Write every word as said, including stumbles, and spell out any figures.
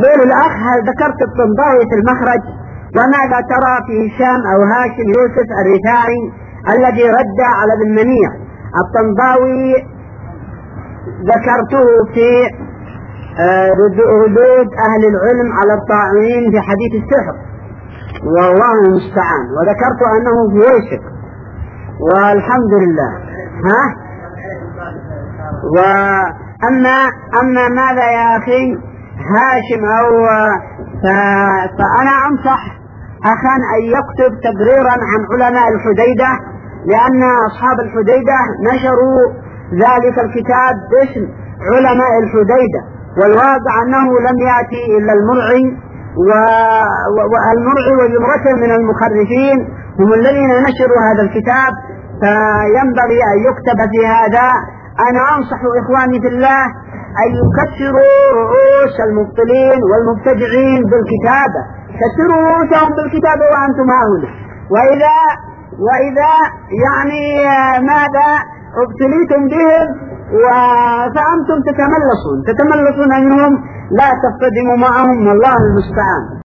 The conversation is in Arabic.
يقول الأخ: هل ذكرت الطنطاوي في المخرج؟ وماذا ترى في هشام أو هاشم يوسف الرفاعي الذي رد على ابن منيع؟ الطنطاوي ذكرته في ردود أهل العلم على الطاعنين في حديث السحر، والله المستعان، وذكرت أنه في ويشك، والحمد لله. ها؟ وأما أما ماذا يا أخي هاشم أو فأنا أنصح أخا أن يكتب تقريرا عن علماء الحديدة، لأن أصحاب الحديدة نشروا ذلك الكتاب باسم علماء الحديدة، والواقع أنه لم يأتي إلا المرعي، والمرعي وجمرته من المخرفين هم الذين نشروا هذا الكتاب، فينبغي أن يكتب في هذا. أنا أنصح إخواني في الله أن يكسروا رؤوس المبطلين والمبتدعين بالكتابة، كسروا رؤوسهم بالكتابة وأنتم هنا، وإذا وإذا يعني ماذا ابتليتم بهم فأنتم تتملصون تتملصون منهم، لا تصطدموا معهم، والله المستعان.